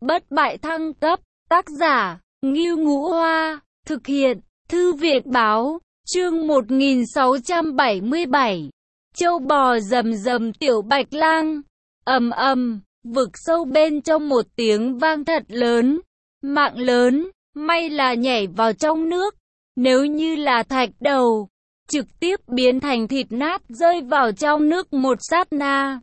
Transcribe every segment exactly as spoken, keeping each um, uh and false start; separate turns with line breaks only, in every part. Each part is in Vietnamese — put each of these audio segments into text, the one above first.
Bất bại thăng cấp, tác giả, Ngưu Ngũ Hoa, thực hiện, Thư viện báo, chương một nghìn sáu trăm bảy mươi bảy. Châu bò rầm rầm tiểu bạch lang, ầm ầm, vực sâu bên trong một tiếng vang thật lớn, mạng lớn, may là nhảy vào trong nước, nếu như là thạch đầu, trực tiếp biến thành thịt nát rơi vào trong nước một sát na.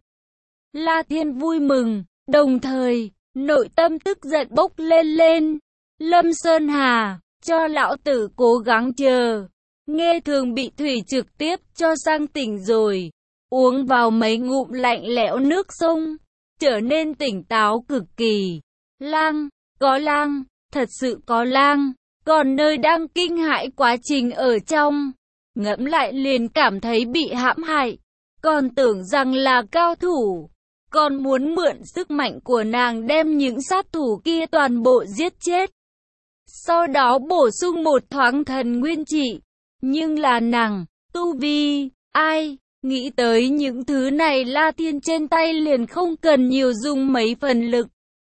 La Thiên vui mừng, đồng thời, nội tâm tức giận bốc lên lên. Lâm Sơn Hà, cho lão tử cố gắng chờ. Nghe Thường bị thủy trực tiếp cho sang tỉnh rồi. Uống vào mấy ngụm lạnh lẽo nước sông, trở nên tỉnh táo cực kỳ. Lang, có lang, thật sự có lang. Còn nơi đang kinh hãi quá trình ở trong, ngẫm lại liền cảm thấy bị hãm hại. Còn tưởng rằng là cao thủ, còn muốn mượn sức mạnh của nàng đem những sát thủ kia toàn bộ giết chết. Sau đó bổ sung một thoáng thần nguyên trị. Nhưng là nàng, tu vi, ai, nghĩ tới những thứ này La Thiên trên tay liền không cần nhiều dùng mấy phần lực.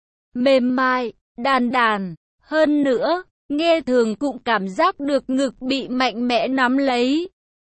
Mềm mại, đàn đàn, hơn nữa, nghe Thường cũng cảm giác được ngực bị mạnh mẽ nắm lấy.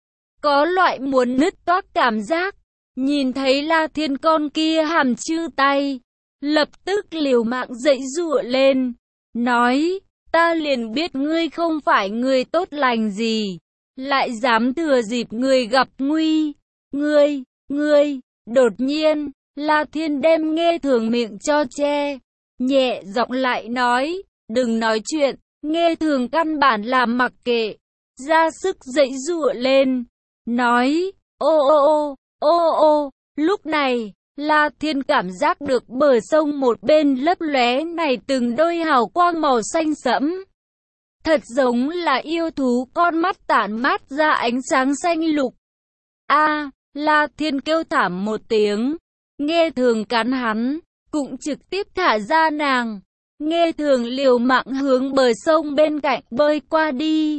Có loại muốn nứt toác cảm giác. Nhìn thấy La Thiên con kia hàm chư tay, lập tức liều mạng dậy giụa lên, nói, ta liền biết ngươi không phải người tốt lành gì, lại dám thừa dịp người gặp nguy, ngươi, ngươi, đột nhiên, La Thiên đem nghe Thường miệng cho che, nhẹ giọng lại nói, đừng nói chuyện, nghe Thường căn bản là mặc kệ, ra sức dậy giụa lên, nói, ô ô ô, ô ô, lúc này, La Thiên cảm giác được bờ sông một bên lấp lóe này từng đôi hào quang màu xanh sẫm. Thật giống là yêu thú con mắt tản mát ra ánh sáng xanh lục. A, La Thiên kêu thảm một tiếng, nghe Thường cắn hắn, cũng trực tiếp thả ra nàng. Nghe Thường liều mạng hướng bờ sông bên cạnh bơi qua đi.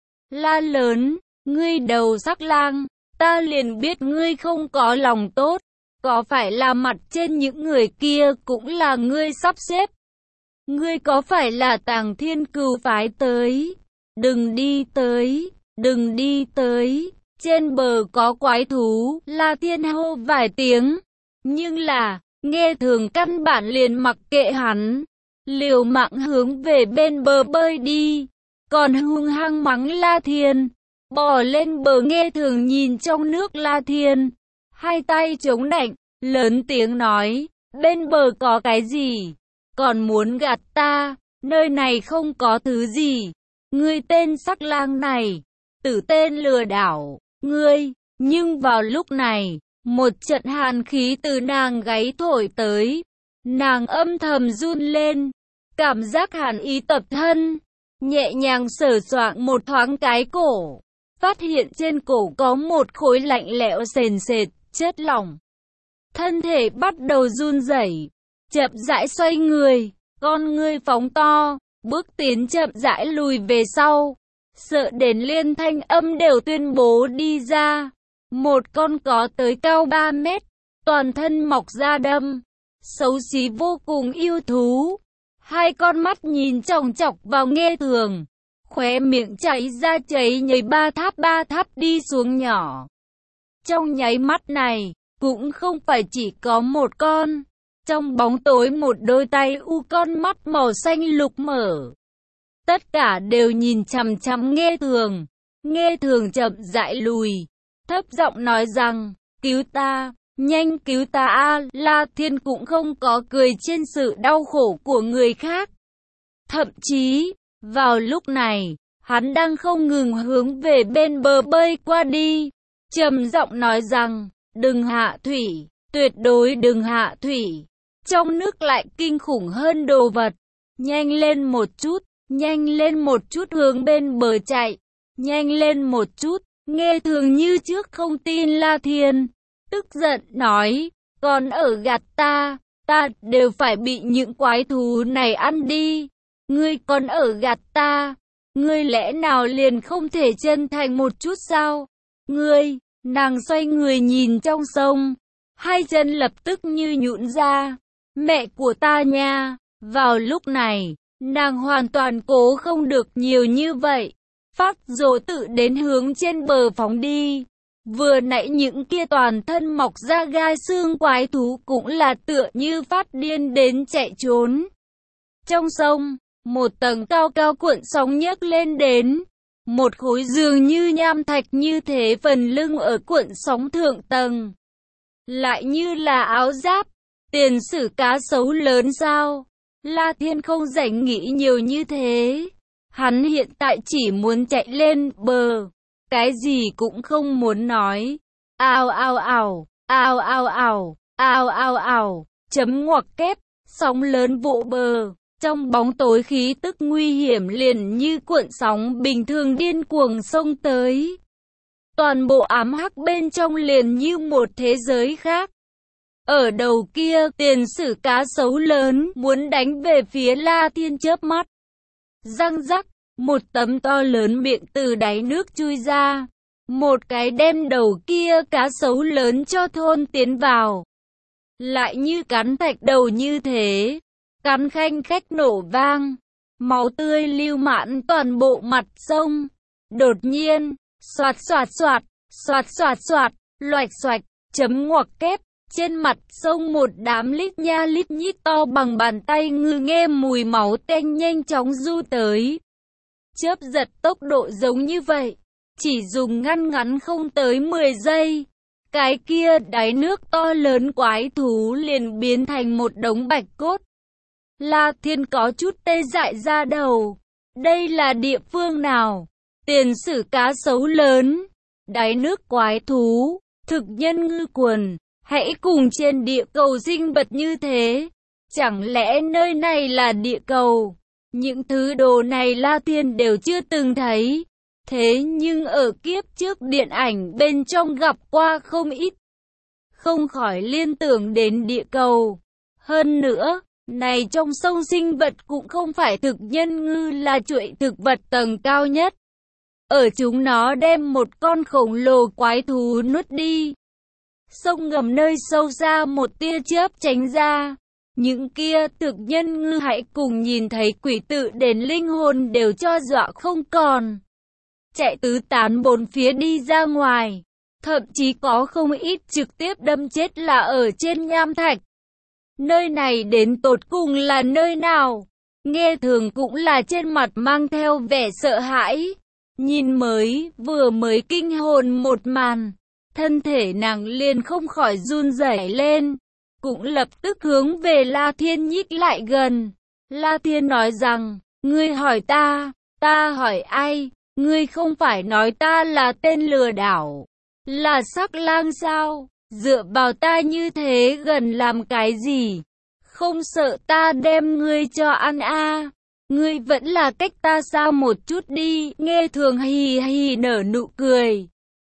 La lớn, ngươi đầu sắc lang. Ta liền biết ngươi không có lòng tốt, có phải là mặt trên những người kia cũng là ngươi sắp xếp? Ngươi có phải là Tàng Thiên Cừu phái tới? Đừng đi tới, đừng đi tới, trên bờ có quái thú, La Thiên hô vài tiếng. Nhưng là, nghe Thường căn bản liền mặc kệ hắn, liều mạng hướng về bên bờ bơi đi, còn hung hăng mắng La Thiên. Bò lên bờ nghe Thường nhìn trong nước La Thiên, hai tay chống nạnh, lớn tiếng nói, bên bờ có cái gì, còn muốn gạt ta, nơi này không có thứ gì, ngươi tên sắc lang này, tử tên lừa đảo, ngươi, nhưng vào lúc này, một trận hàn khí từ nàng gáy thổi tới, nàng âm thầm run lên, cảm giác hàn ý tập thân, nhẹ nhàng sờ soạng một thoáng cái cổ. Phát hiện trên cổ có một khối lạnh lẽo sền sệt, chất lỏng. Thân thể bắt đầu run rẩy, chậm rãi xoay người, con ngươi phóng to, bước tiến chậm rãi lùi về sau. Sợ đến liên thanh âm đều tuyên bố đi ra. Một con có tới cao ba mét, toàn thân mọc da đâm, xấu xí vô cùng yêu thú. Hai con mắt nhìn chòng chọc vào nghe Thường. Khóe miệng chảy ra chảy nhảy ba tháp ba tháp đi xuống nhỏ. Trong nháy mắt này, cũng không phải chỉ có một con. Trong bóng tối một đôi tay u con mắt màu xanh lục mở. Tất cả đều nhìn chằm chằm nghe Thường. Nghe Thường chậm rãi lùi, thấp giọng nói rằng, cứu ta, nhanh cứu ta a. La Thiên cũng không có cười trên sự đau khổ của người khác. Thậm chí, vào lúc này, hắn đang không ngừng hướng về bên bờ bơi qua đi, trầm giọng nói rằng, đừng hạ thủy, tuyệt đối đừng hạ thủy, trong nước lại kinh khủng hơn đồ vật, nhanh lên một chút, nhanh lên một chút hướng bên bờ chạy, nhanh lên một chút, nghe Thường như trước không tin La Thiên, tức giận nói, còn ở gạt ta, ta đều phải bị những quái thú này ăn đi. Ngươi còn ở gạt ta, ngươi lẽ nào liền không thể chân thành một chút sao? Ngươi, nàng xoay người nhìn trong sông, hai chân lập tức như nhũn ra. Mẹ của ta nha, Vào lúc này, nàng hoàn toàn cố không được nhiều như vậy. Phát dỗ tự đến hướng trên bờ phóng đi. Vừa nãy những kia toàn thân mọc ra gai xương quái thú cũng là tựa như phát điên đến chạy trốn. Trong sông, một tầng cao cao cuộn sóng nhấc lên đến. Một khối dường như nham thạch như thế phần lưng ở cuộn sóng thượng tầng. Lại như là áo giáp, tiền sử cá sấu lớn sao? La Thiên không rảnh nghĩ nhiều như thế. Hắn hiện tại chỉ muốn chạy lên bờ. Cái gì cũng không muốn nói. Ao ao ảo, ao ao ảo, ao ao ảo, chấm ngoặc kép, sóng lớn vỗ bờ. Trong bóng tối khí tức nguy hiểm liền như cuộn sóng bình thường điên cuồng xông tới. Toàn bộ ám hắc bên trong liền như một thế giới khác. Ở đầu kia, tiền sử cá sấu lớn muốn đánh về phía La Thiên chớp mắt. Răng rắc, một tấm to lớn miệng từ đáy nước chui ra. Một cái đem đầu kia cá sấu lớn cho thôn tiến vào. Lại như cắn thạch đầu như thế. Cắn khanh khách nổ vang. Máu tươi lưu mãn toàn bộ mặt sông. Đột nhiên, xoạt xoạt xoạt, xoạt xoạt xoạt, loạch xoạch, chấm ngoặc kép. Trên mặt sông một đám lít nha lít nhít to bằng bàn tay ngư nghe mùi máu tanh nhanh chóng du tới. Chớp giật tốc độ giống như vậy, chỉ dùng ngăn ngắn không tới mười giây. Cái kia đáy nước to lớn quái thú liền biến thành một đống bạch cốt. La Thiên có chút tê dại ra đầu. Đây là địa phương nào? Tiền sử cá sấu lớn, đáy nước quái thú, thực nhân ngư quần. Hãy cùng trên địa cầu sinh vật như thế. Chẳng lẽ nơi này là địa cầu? Những thứ đồ này La Thiên đều chưa từng thấy. Thế nhưng ở kiếp trước điện ảnh bên trong gặp qua không ít. Không khỏi liên tưởng đến địa cầu. Hơn nữa, này trong sông sinh vật cũng không phải thực nhân ngư là chuỗi thực vật tầng cao nhất. Ở chúng nó đem một con khổng lồ quái thú nuốt đi. Sông ngầm nơi sâu xa một tia chớp tránh ra. Những kia thực nhân ngư hãy cùng nhìn thấy quỷ tự đến linh hồn đều cho dọa không còn. Chạy tứ tán bốn phía đi ra ngoài. Thậm chí có không ít trực tiếp đâm chết là ở trên nham thạch. Nơi này đến tột cùng là nơi nào? Nghe thường cũng là trên mặt mang theo vẻ sợ hãi. Nhìn mới, vừa mới kinh hồn một màn. Thân thể nàng liền không khỏi run rẩy lên. Cũng lập tức hướng về La Thiên nhích lại gần. La Thiên nói rằng, ngươi hỏi ta, ta hỏi ai? Ngươi không phải nói ta là tên lừa đảo, là sắc lang sao? Dựa vào ta như thế gần làm cái gì? Không sợ ta đem ngươi cho ăn à? Ngươi vẫn là cách ta xa một chút đi. Nghe thường hì hì nở nụ cười.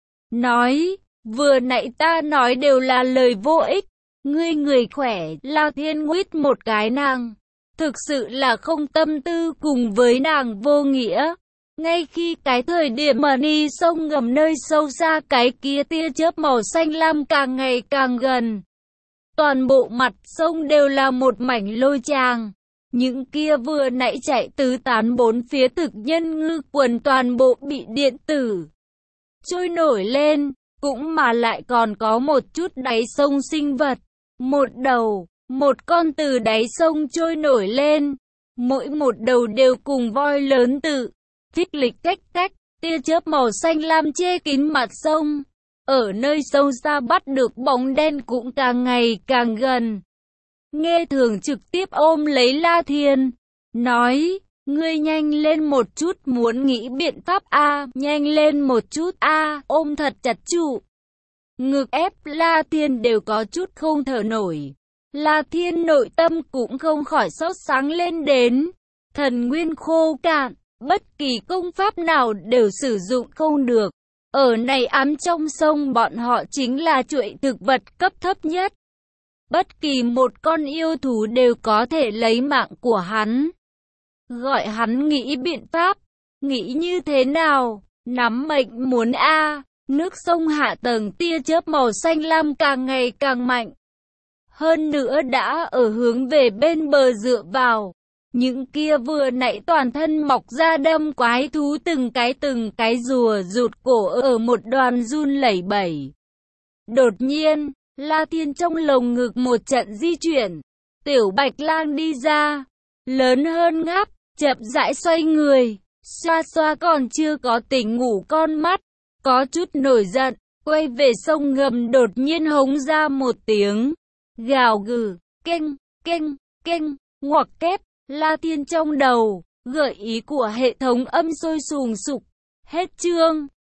Nói, vừa nãy ta nói đều là lời vô ích. Ngươi người khỏe. La Thiên nguyết một cái nàng. Thực sự là không tâm tư cùng với nàng vô nghĩa. Ngay khi cái thời điểm mà đi sông ngầm nơi sâu xa cái kia tia chớp màu xanh lam càng ngày càng gần. Toàn bộ mặt sông đều là một mảnh lôi tràng. Những kia vừa nãy chạy tứ tán bốn phía thực nhân ngư quần toàn bộ bị điện tử trôi nổi lên, cũng mà lại còn có một chút đáy sông sinh vật. Một đầu, một con từ đáy sông trôi nổi lên, mỗi một đầu đều cùng voi lớn tự thích lịch cách cách, tia chớp màu xanh lam che kín mặt sông. Ở nơi sâu xa bắt được bóng đen cũng càng ngày càng gần. Nghe thường trực tiếp ôm lấy La Thiên, nói, ngươi nhanh lên một chút, muốn nghĩ biện pháp a, nhanh lên một chút a, ôm thật chặt trụ. Ngực ép La Thiên đều có chút không thở nổi. La Thiên nội tâm cũng không khỏi sốt sáng lên đến, thần nguyên khô cạn, bất kỳ công pháp nào đều sử dụng không được. Ở này ám trong sông bọn họ chính là chuỗi thực vật cấp thấp nhất. Bất kỳ một con yêu thú đều có thể lấy mạng của hắn. Gọi hắn nghĩ biện pháp. Nghĩ như thế nào? Nắm mệnh muốn a. Nước sông hạ tầng tia chớp màu xanh lam càng ngày càng mạnh. Hơn nữa đã ở hướng về bên bờ dựa vào. Những kia vừa nãy toàn thân mọc ra đâm quái thú từng cái từng cái rùa rụt cổ ở một đoàn run lẩy bẩy. Đột nhiên, La Thiên trong lồng ngực một trận di chuyển. Tiểu Bạch Lang đi ra, lớn hơn ngáp, chậm rãi xoay người, xoa xoa còn chưa có tỉnh ngủ con mắt, có chút nổi giận, quay về sông ngầm đột nhiên hống ra một tiếng, gào gừ, kênh, kênh, kênh, ngoặc kép, La Thiên trong đầu, gợi ý của hệ thống âm sôi sùng sục, hết chương.